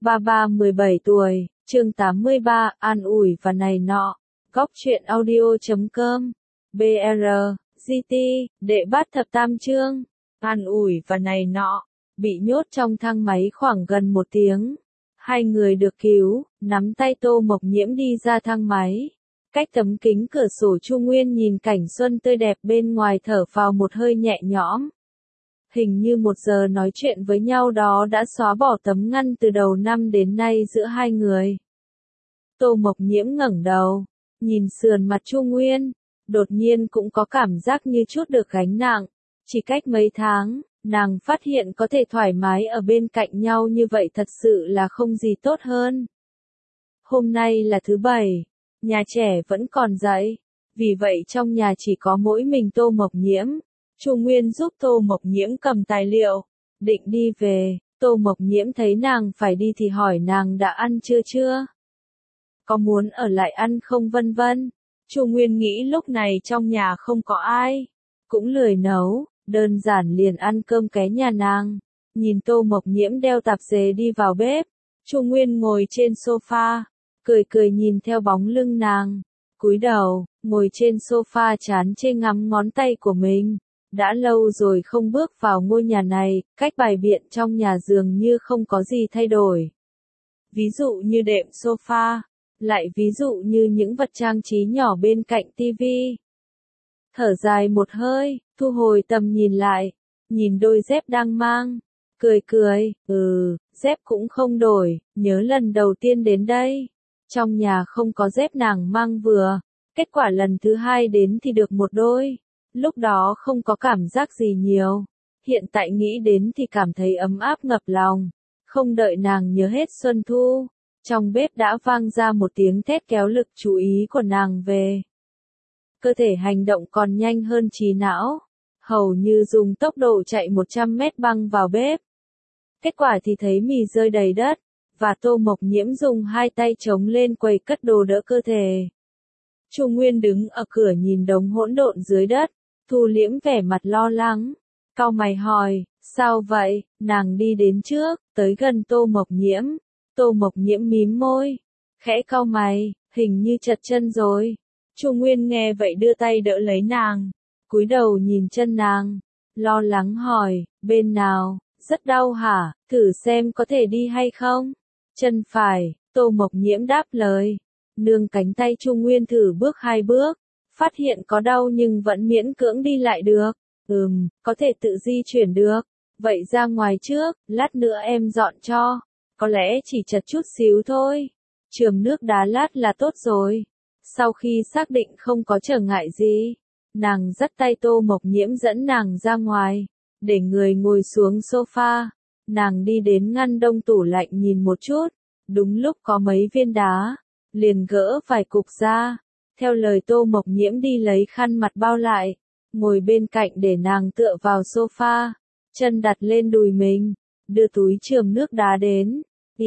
Ba 17 tuổi, chương 83, an ủi và này nọ. Góc truyện audio.com. BR, GT, đệ bát thập tam chương. An ủi và này nọ. Bị nhốt trong thang máy khoảng gần 1 tiếng. Hai người được cứu, nắm tay Tô Mộc Nhiễm đi ra thang máy. Cách tấm kính cửa sổ Chu Nguyên nhìn cảnh xuân tươi đẹp bên ngoài, thở phào một hơi nhẹ nhõm. Hình như 1 giờ nói chuyện với nhau đó đã xóa bỏ tấm ngăn từ đầu năm đến nay giữa hai người. Tô Mộc Nhiễm ngẩng đầu, nhìn sườn mặt Chu Nguyên, đột nhiên cũng có cảm giác như chút được gánh nặng. Chỉ cách mấy tháng, nàng phát hiện có thể thoải mái ở bên cạnh nhau như vậy thật sự là không gì tốt hơn. Hôm nay là thứ Bảy, nhà trẻ vẫn còn dậy, vì vậy trong nhà chỉ có mỗi mình Tô Mộc Nhiễm. Chu Nguyên giúp Tô Mộc Nhiễm cầm tài liệu, định đi về. Tô Mộc Nhiễm thấy nàng phải đi thì hỏi nàng đã ăn chưa? Có muốn ở lại ăn không vân vân. Chu Nguyên nghĩ lúc này trong nhà không có ai, cũng lười nấu, đơn giản liền ăn cơm ké nhà nàng. Nhìn Tô Mộc Nhiễm đeo tạp dề đi vào bếp, Chu Nguyên ngồi trên sofa, cười nhìn theo bóng lưng nàng, cúi đầu, ngồi trên sofa chán chê ngắm ngón tay của mình. Đã lâu rồi không bước vào ngôi nhà này, cách bày biện trong nhà dường như không có gì thay đổi. Ví dụ như đệm sofa, lại ví dụ như những vật trang trí nhỏ bên cạnh tivi. Thở dài một hơi, thu hồi tầm nhìn lại, nhìn đôi dép đang mang, cười, dép cũng không đổi, nhớ lần đầu tiên đến đây. Trong nhà không có dép nàng mang vừa, kết quả lần thứ 2 đến thì được một đôi. Lúc đó không có cảm giác gì nhiều, hiện tại nghĩ đến thì cảm thấy ấm áp ngập lòng. Không đợi nàng nhớ hết xuân thu, trong bếp đã vang ra một tiếng thét kéo lực chú ý của nàng về. Cơ thể hành động còn nhanh hơn trí não, hầu như dùng tốc độ chạy 100 mét băng vào bếp. Kết quả thì thấy mì rơi đầy đất, và Tô Mộc Nhiễm dùng 2 tay chống lên quầy cất đồ đỡ cơ thể. Chu Nguyên đứng ở cửa nhìn đống hỗn độn dưới đất, thu liễm vẻ mặt lo lắng, cau mày hỏi, sao vậy? Nàng đi đến trước, tới gần Tô Mộc Nhiễm. Tô Mộc Nhiễm mím môi, khẽ cau mày, hình như trật chân rồi. Chu Nguyên nghe vậy đưa tay đỡ lấy nàng, cúi đầu nhìn chân nàng, lo lắng hỏi, bên nào, rất đau hả? Thử xem có thể đi hay không? Chân phải. Tô Mộc Nhiễm đáp lời, nương cánh tay Chu Nguyên thử bước 2 bước. Phát hiện có đau nhưng vẫn miễn cưỡng đi lại được. Có thể tự di chuyển được. Vậy ra ngoài trước, lát nữa em dọn cho. Có lẽ chỉ chật chút xíu thôi. Chườm nước đá lát là tốt rồi. Sau khi xác định không có trở ngại gì, nàng dắt tay Tô Mộc Nhiễm dẫn nàng ra ngoài, để người ngồi xuống sofa. Nàng đi đến ngăn đông tủ lạnh nhìn một chút, đúng lúc có mấy viên đá, liền gỡ vài cục ra. Theo lời Tô Mộc Nhiễm đi lấy khăn mặt bao lại, ngồi bên cạnh để nàng tựa vào sofa, chân đặt lên đùi mình, đưa túi chườm nước đá đến.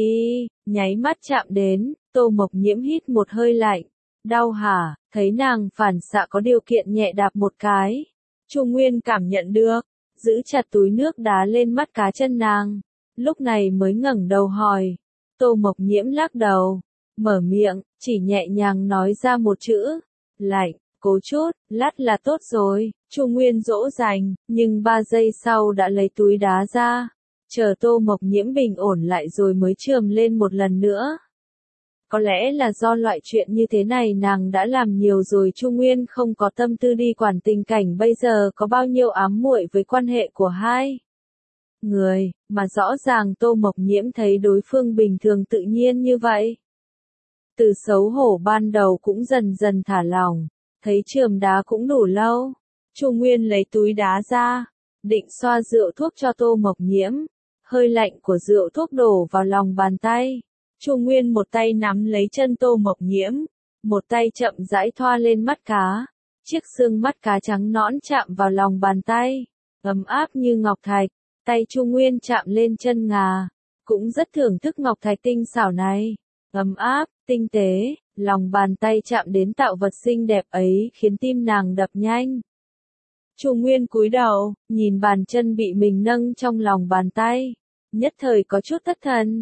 Nháy mắt chạm đến, Tô Mộc Nhiễm hít một hơi lạnh. Đau hả? Thấy nàng phản xạ có điều kiện nhẹ đạp một cái. Chu Nguyên cảm nhận được, giữ chặt túi nước đá lên mắt cá chân nàng, lúc này mới ngẩng đầu hỏi. Tô Mộc Nhiễm lắc đầu, mở miệng, chỉ nhẹ nhàng nói ra một chữ, lạnh. Cố chút, lát là tốt rồi. Chu Nguyên dỗ dành, nhưng 3 giây sau đã lấy túi đá ra, chờ Tô Mộc Nhiễm bình ổn lại rồi mới chườm lên một lần nữa. Có lẽ là do loại chuyện như thế này nàng đã làm nhiều rồi. Chu Nguyên không có tâm tư đi quản tình cảnh bây giờ có bao nhiêu ám muội với quan hệ của hai người, mà rõ ràng Tô Mộc Nhiễm thấy đối phương bình thường tự nhiên như vậy. Từ xấu hổ ban đầu cũng dần dần thả lỏng, thấy chườm đá cũng đủ lâu. Chu Nguyên lấy túi đá ra, định xoa rượu thuốc cho Tô Mộc Nhiễm. Hơi lạnh của rượu thuốc đổ vào lòng bàn tay. Chu Nguyên một tay nắm lấy chân Tô Mộc Nhiễm, một tay chậm rãi thoa lên mắt cá. Chiếc xương mắt cá trắng nõn chạm vào lòng bàn tay, ấm áp như ngọc thạch. Tay Chu Nguyên chạm lên chân ngà, cũng rất thưởng thức ngọc thạch tinh xảo này. Ấm áp, tinh tế, lòng bàn tay chạm đến tạo vật xinh đẹp ấy khiến tim nàng đập nhanh. Chu Nguyên cúi đầu, nhìn bàn chân bị mình nâng trong lòng bàn tay, nhất thời có chút thất thần.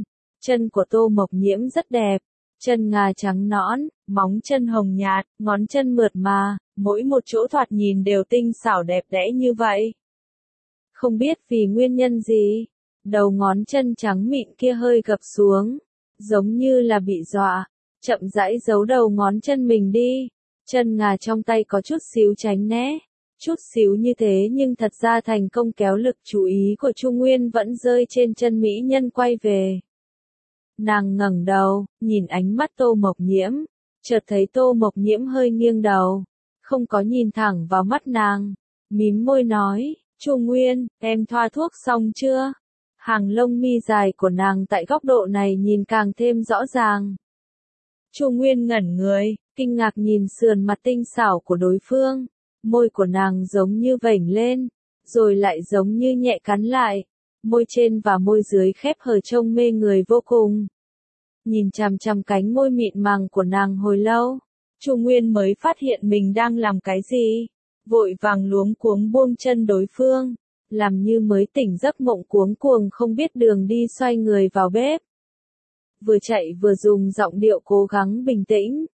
Chân của Tô Mộc Nhiễm rất đẹp, chân ngà trắng nõn, móng chân hồng nhạt, ngón chân mượt mà, mỗi một chỗ thoạt nhìn đều tinh xảo đẹp đẽ như vậy. Không biết vì nguyên nhân gì, đầu ngón chân trắng mịn kia hơi gập xuống, giống như là bị dọa, chậm rãi giấu đầu ngón chân mình đi, chân ngà trong tay có chút xíu tránh né. Chút xíu như thế nhưng thật ra thành công kéo lực chú ý của Chu Nguyên vẫn rơi trên chân mỹ nhân quay về. Nàng ngẩng đầu, nhìn ánh mắt Tô Mộc Nhiễm, chợt thấy Tô Mộc Nhiễm hơi nghiêng đầu, không có nhìn thẳng vào mắt nàng, mím môi nói, Chu Nguyên, em thoa thuốc xong chưa? Hàng lông mi dài của nàng tại góc độ này nhìn càng thêm rõ ràng. Chu Nguyên ngẩn người, kinh ngạc nhìn sườn mặt tinh xảo của đối phương. Môi của nàng giống như vểnh lên, rồi lại giống như nhẹ cắn lại, môi trên và môi dưới khép hờ trông mê người vô cùng. Nhìn chằm chằm cánh môi mịn màng của nàng hồi lâu, Chu Nguyên mới phát hiện mình đang làm cái gì, vội vàng luống cuống buông chân đối phương, làm như mới tỉnh giấc mộng cuống cuồng không biết đường đi xoay người vào bếp. Vừa chạy vừa dùng giọng điệu cố gắng bình tĩnh,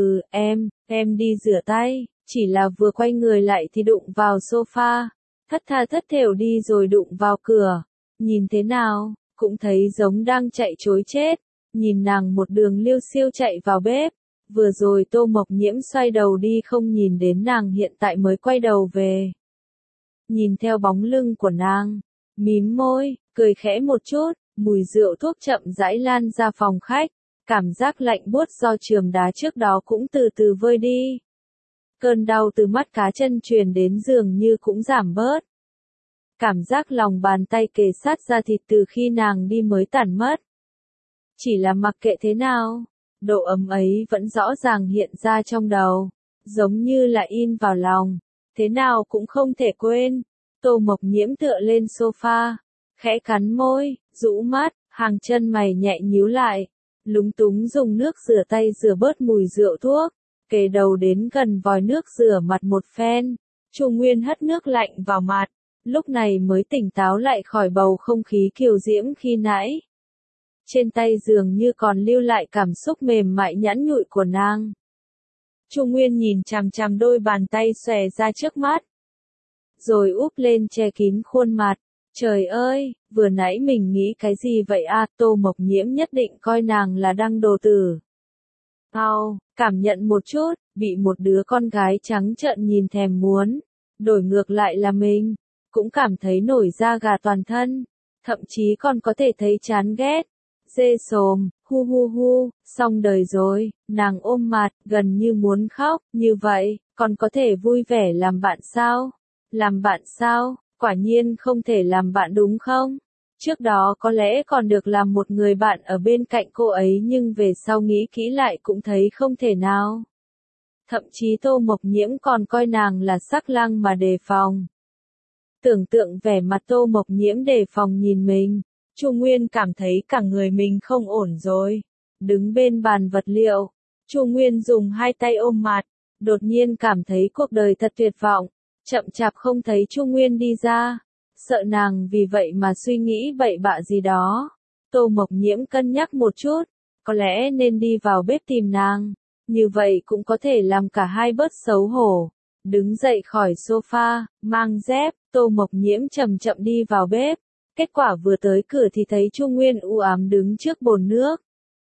em đi rửa tay. Chỉ là vừa quay người lại thì đụng vào sofa, thất tha thất thểu đi rồi đụng vào cửa. Nhìn thế nào, cũng thấy giống đang chạy trối chết. Nhìn nàng một đường liêu xiêu chạy vào bếp. Vừa rồi Tô Mộc Nhiễm xoay đầu đi không nhìn đến nàng hiện tại mới quay đầu về. Nhìn theo bóng lưng của nàng, mím môi, cười khẽ một chút, mùi rượu thuốc chậm rãi lan ra phòng khách. Cảm giác lạnh buốt do chườm đá trước đó cũng từ từ vơi đi. Cơn đau từ mắt cá chân truyền đến dường như cũng giảm bớt. Cảm giác lòng bàn tay kề sát da thịt từ khi nàng đi mới tản mất. Chỉ là mặc kệ thế nào, độ ấm ấy vẫn rõ ràng hiện ra trong đầu, giống như là in vào lòng, thế nào cũng không thể quên. Tô Mộc Nhiễm tựa lên sofa, khẽ cắn môi, rũ mắt, hàng chân mày nhẹ nhíu lại, lúng túng dùng nước rửa tay rửa bớt mùi rượu thuốc. Kề đầu đến gần vòi nước rửa mặt một phen, Chu Nguyên hất nước lạnh vào mặt, lúc này mới tỉnh táo lại khỏi bầu không khí kiều diễm khi nãy. Trên tay dường như còn lưu lại cảm xúc mềm mại nhẵn nhụi của nàng. Chu Nguyên nhìn chằm chằm đôi bàn tay xòe ra trước mắt, rồi úp lên che kín khuôn mặt. Trời ơi, vừa nãy mình nghĩ cái gì vậy à? Tô Mộc Nhiễm nhất định coi nàng là đăng đồ tử. Cảm nhận một chút, bị một đứa con gái trắng trợn nhìn thèm muốn, đổi ngược lại là mình, cũng cảm thấy nổi da gà toàn thân, thậm chí còn có thể thấy chán ghét, dê sồm, hu, xong đời rồi, nàng ôm mặt, gần như muốn khóc, như vậy, còn có thể vui vẻ làm bạn sao? Làm bạn sao? Quả nhiên không thể làm bạn đúng không? Trước đó có lẽ còn được làm một người bạn ở bên cạnh cô ấy nhưng về sau nghĩ kỹ lại cũng thấy không thể nào. Thậm chí Tô Mộc Nhiễm còn coi nàng là sắc lang mà đề phòng. Tưởng tượng vẻ mặt Tô Mộc Nhiễm đề phòng nhìn mình, Chu Nguyên cảm thấy cả người mình không ổn rồi. Đứng bên bàn vật liệu, Chu Nguyên dùng hai tay ôm mặt, đột nhiên cảm thấy cuộc đời thật tuyệt vọng, chậm chạp không thấy Chu Nguyên đi ra. Sợ nàng vì vậy mà suy nghĩ bậy bạ gì đó. Tô Mộc Nhiễm cân nhắc một chút, có lẽ nên đi vào bếp tìm nàng, như vậy cũng có thể làm cả hai bớt xấu hổ. Đứng dậy khỏi sofa, mang dép, Tô Mộc Nhiễm chậm chậm đi vào bếp. Kết quả vừa tới cửa thì thấy Chu Nguyên u ám đứng trước bồn nước.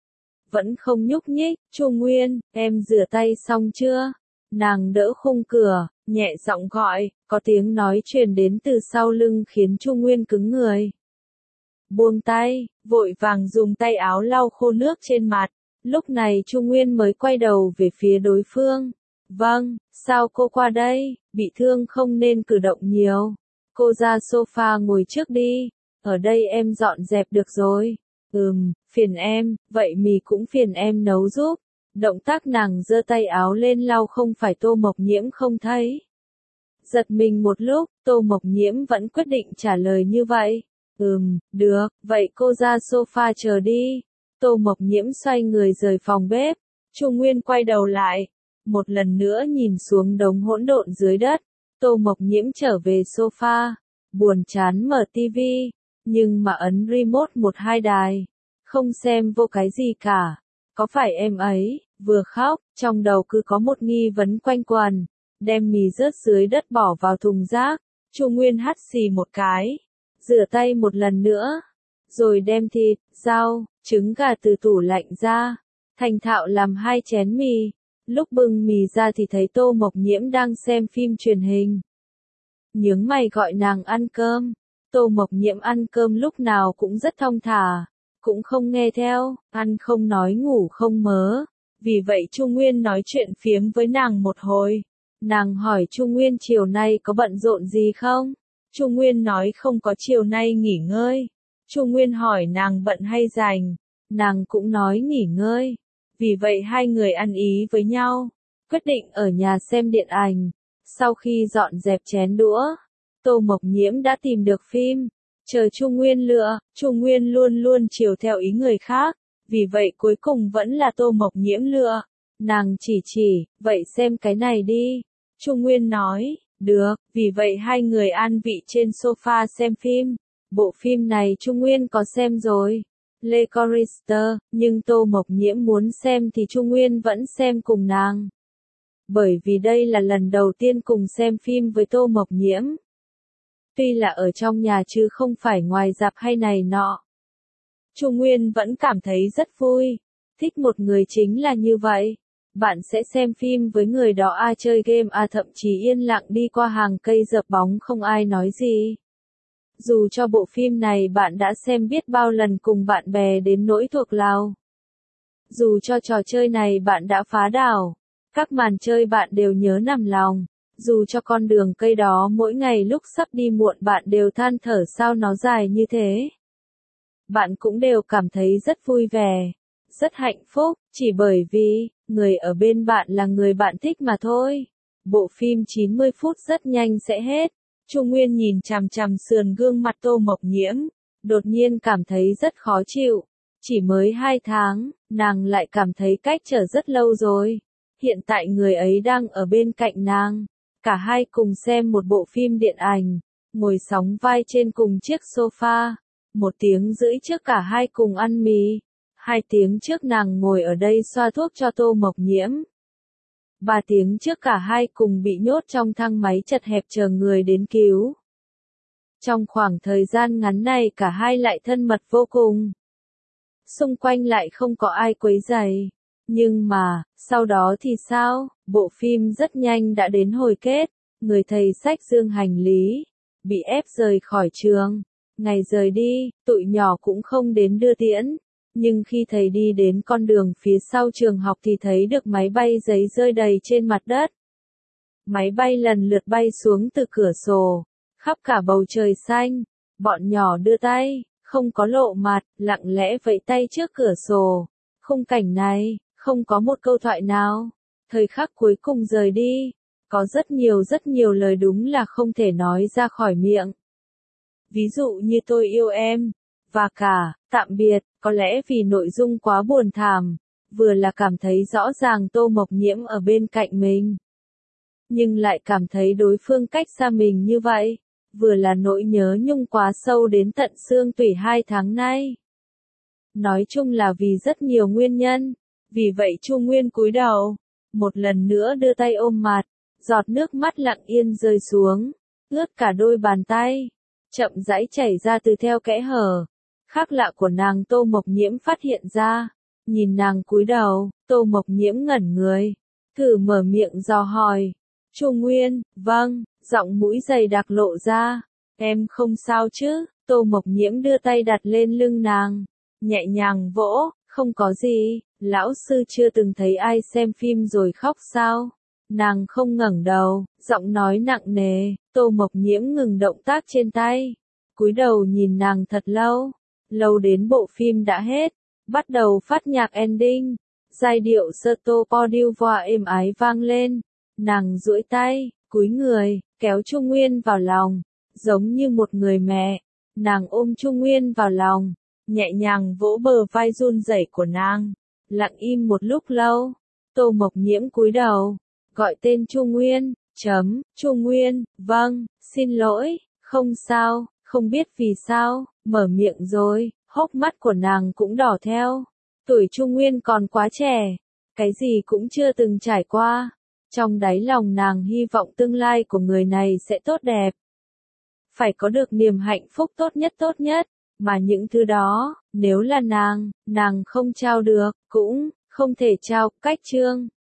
Vẫn không nhúc nhích. Chu Nguyên, em rửa tay xong chưa? Nàng đỡ khung cửa, nhẹ giọng gọi, có tiếng nói truyền đến từ sau lưng khiến Chu Nguyên cứng người. Buông tay, vội vàng dùng tay áo lau khô nước trên mặt. Lúc này Chu Nguyên mới quay đầu về phía đối phương. Vâng, sao cô qua đây? Bị thương không nên cử động nhiều. Cô ra sofa ngồi trước đi. Ở đây em dọn dẹp được rồi. Phiền em, vậy mì cũng phiền em nấu giúp. Động tác nàng giơ tay áo lên lau không phải Tô Mộc Nhiễm không thấy. Giật mình một lúc, Tô Mộc Nhiễm vẫn quyết định trả lời như vậy. Được, vậy cô ra sofa chờ đi. Tô Mộc Nhiễm xoay người rời phòng bếp. Chu Nguyên quay đầu lại, một lần nữa nhìn xuống đống hỗn độn dưới đất. Tô Mộc Nhiễm trở về sofa, buồn chán mở tivi, nhưng mà ấn remote một hai đài. không xem vô cái gì cả. Có phải em ấy, vừa khóc, trong đầu cứ có một nghi vấn quanh quẩn, đem mì rớt dưới đất bỏ vào thùng rác, Chu Nguyên hắt xì một cái, rửa tay một lần nữa, rồi đem thịt, rau, trứng gà từ tủ lạnh ra, thành thạo làm 2 chén mì. Lúc bưng mì ra thì thấy Tô Mộc Nhiễm đang xem phim truyền hình. Nhướng mày gọi nàng ăn cơm. Tô Mộc Nhiễm ăn cơm lúc nào cũng rất thong thả, cũng không nghe theo, ăn không nói ngủ không mớ. Vì vậy Chu Nguyên nói chuyện phiếm với nàng một hồi. Nàng hỏi Chu Nguyên chiều nay có bận rộn gì không? Chu Nguyên nói không có, chiều nay nghỉ ngơi. Chu Nguyên hỏi nàng bận hay rảnh, nàng cũng nói nghỉ ngơi. Vì vậy hai người ăn ý với nhau, quyết định ở nhà xem điện ảnh. Sau khi dọn dẹp chén đũa, Tô Mộc Nhiễm đã tìm được phim, chờ Chu Nguyên lựa. Chu Nguyên luôn luôn chiều theo ý người khác, vì vậy cuối cùng vẫn là Tô Mộc Nhiễm lựa. Nàng chỉ, vậy xem cái này đi. Chu Nguyên nói, được, vì vậy hai người an vị trên sofa xem phim. Bộ phim này Chu Nguyên có xem rồi, Le Chorister, nhưng Tô Mộc Nhiễm muốn xem thì Chu Nguyên vẫn xem cùng nàng. Bởi vì đây là lần đầu tiên cùng xem phim với Tô Mộc Nhiễm. Tuy là ở trong nhà chứ không phải ngoài rạp hay này nọ. Chu Nguyên vẫn cảm thấy rất vui. Thích một người chính là như vậy. Bạn sẽ xem phim với người đó chơi game thậm chí yên lặng đi qua hàng cây dợp bóng không ai nói gì. Dù cho bộ phim này bạn đã xem biết bao lần cùng bạn bè đến nỗi thuộc lòng. Dù cho trò chơi này bạn đã phá đảo, các màn chơi bạn đều nhớ nằm lòng. Dù cho con đường cây đó mỗi ngày lúc sắp đi muộn bạn đều than thở sao nó dài như thế. Bạn cũng đều cảm thấy rất vui vẻ, rất hạnh phúc, chỉ bởi vì, người ở bên bạn là người bạn thích mà thôi. Bộ phim 90 phút rất nhanh sẽ hết. Chu Nguyên nhìn chằm chằm sườn gương mặt Tô Mộc Nhiễm, đột nhiên cảm thấy rất khó chịu. Chỉ mới 2 tháng, nàng lại cảm thấy cách trở rất lâu rồi. Hiện tại người ấy đang ở bên cạnh nàng. Cả hai cùng xem một bộ phim điện ảnh, ngồi sóng vai trên cùng chiếc sofa. 1 tiếng rưỡi trước cả hai cùng ăn mì. 2 tiếng trước nàng ngồi ở đây xoa thuốc cho Tô Mộc Nhiễm. 3 tiếng trước cả hai cùng bị nhốt trong thang máy chật hẹp chờ người đến cứu. Trong khoảng thời gian ngắn này cả hai lại thân mật vô cùng. Xung quanh lại không có ai quấy rầy. Nhưng mà, sau đó thì sao? Bộ phim rất nhanh đã đến hồi kết. Người thầy xách dương hành lý, bị ép rời khỏi trường. Ngày rời đi, tụi nhỏ cũng không đến đưa tiễn. Nhưng khi thầy đi đến con đường phía sau trường học thì thấy được máy bay giấy rơi đầy trên mặt đất. Máy bay lần lượt bay xuống từ cửa sổ, khắp cả bầu trời xanh. Bọn nhỏ đưa tay, không có lộ mặt, lặng lẽ vẫy tay trước cửa sổ. Khung cảnh này, không có một câu thoại nào. Thời khắc cuối cùng rời đi, có rất nhiều lời đúng là không thể nói ra khỏi miệng. Ví dụ như tôi yêu em, và cả, tạm biệt, có lẽ vì nội dung quá buồn thảm, vừa là cảm thấy rõ ràng Tô Mộc Nhiễm ở bên cạnh mình, nhưng lại cảm thấy đối phương cách xa mình như vậy, vừa là nỗi nhớ nhung quá sâu đến tận xương tủy 2 tháng nay. Nói chung là vì rất nhiều nguyên nhân, vì vậy Chu Nguyên cúi đầu, một lần nữa đưa tay ôm mặt, giọt nước mắt lặng yên rơi xuống, ướt cả đôi bàn tay, chậm rãi chảy ra từ theo kẽ hở. Khác lạ của nàng Tô Mộc Nhiễm phát hiện ra, nhìn nàng cúi đầu, Tô Mộc Nhiễm ngẩn người, thử mở miệng dò hỏi. Chu Nguyên, vâng, giọng mũi dày đặc lộ ra, em không sao chứ? Tô Mộc Nhiễm đưa tay đặt lên lưng nàng, nhẹ nhàng vỗ, không có gì, lão sư chưa từng thấy ai xem phim rồi khóc sao? Nàng không ngẩng đầu, giọng nói nặng nề. Tô Mộc Nhiễm ngừng động tác trên tay, cúi đầu nhìn nàng thật lâu, lâu đến bộ phim đã hết, bắt đầu phát nhạc ending, giai điệu Certo Podium êm ái vang lên, nàng duỗi tay, cúi người, kéo Chu Nguyên vào lòng, giống như một người mẹ, nàng ôm Chu Nguyên vào lòng, nhẹ nhàng vỗ bờ vai run rẩy của nàng, lặng im một lúc lâu, Tô Mộc Nhiễm cúi đầu, gọi tên Chu Nguyên. Chu Nguyên, vâng, xin lỗi, không sao, không biết vì sao, mở miệng rồi, Hốc mắt của nàng cũng đỏ theo. Tuổi trung nguyên còn quá trẻ, cái gì cũng chưa từng trải qua. Trong đáy lòng nàng hy vọng tương lai của người này sẽ tốt đẹp. Phải có được niềm hạnh phúc tốt nhất, mà những thứ đó, nếu là nàng không trao được, cũng không thể trao. Cách chương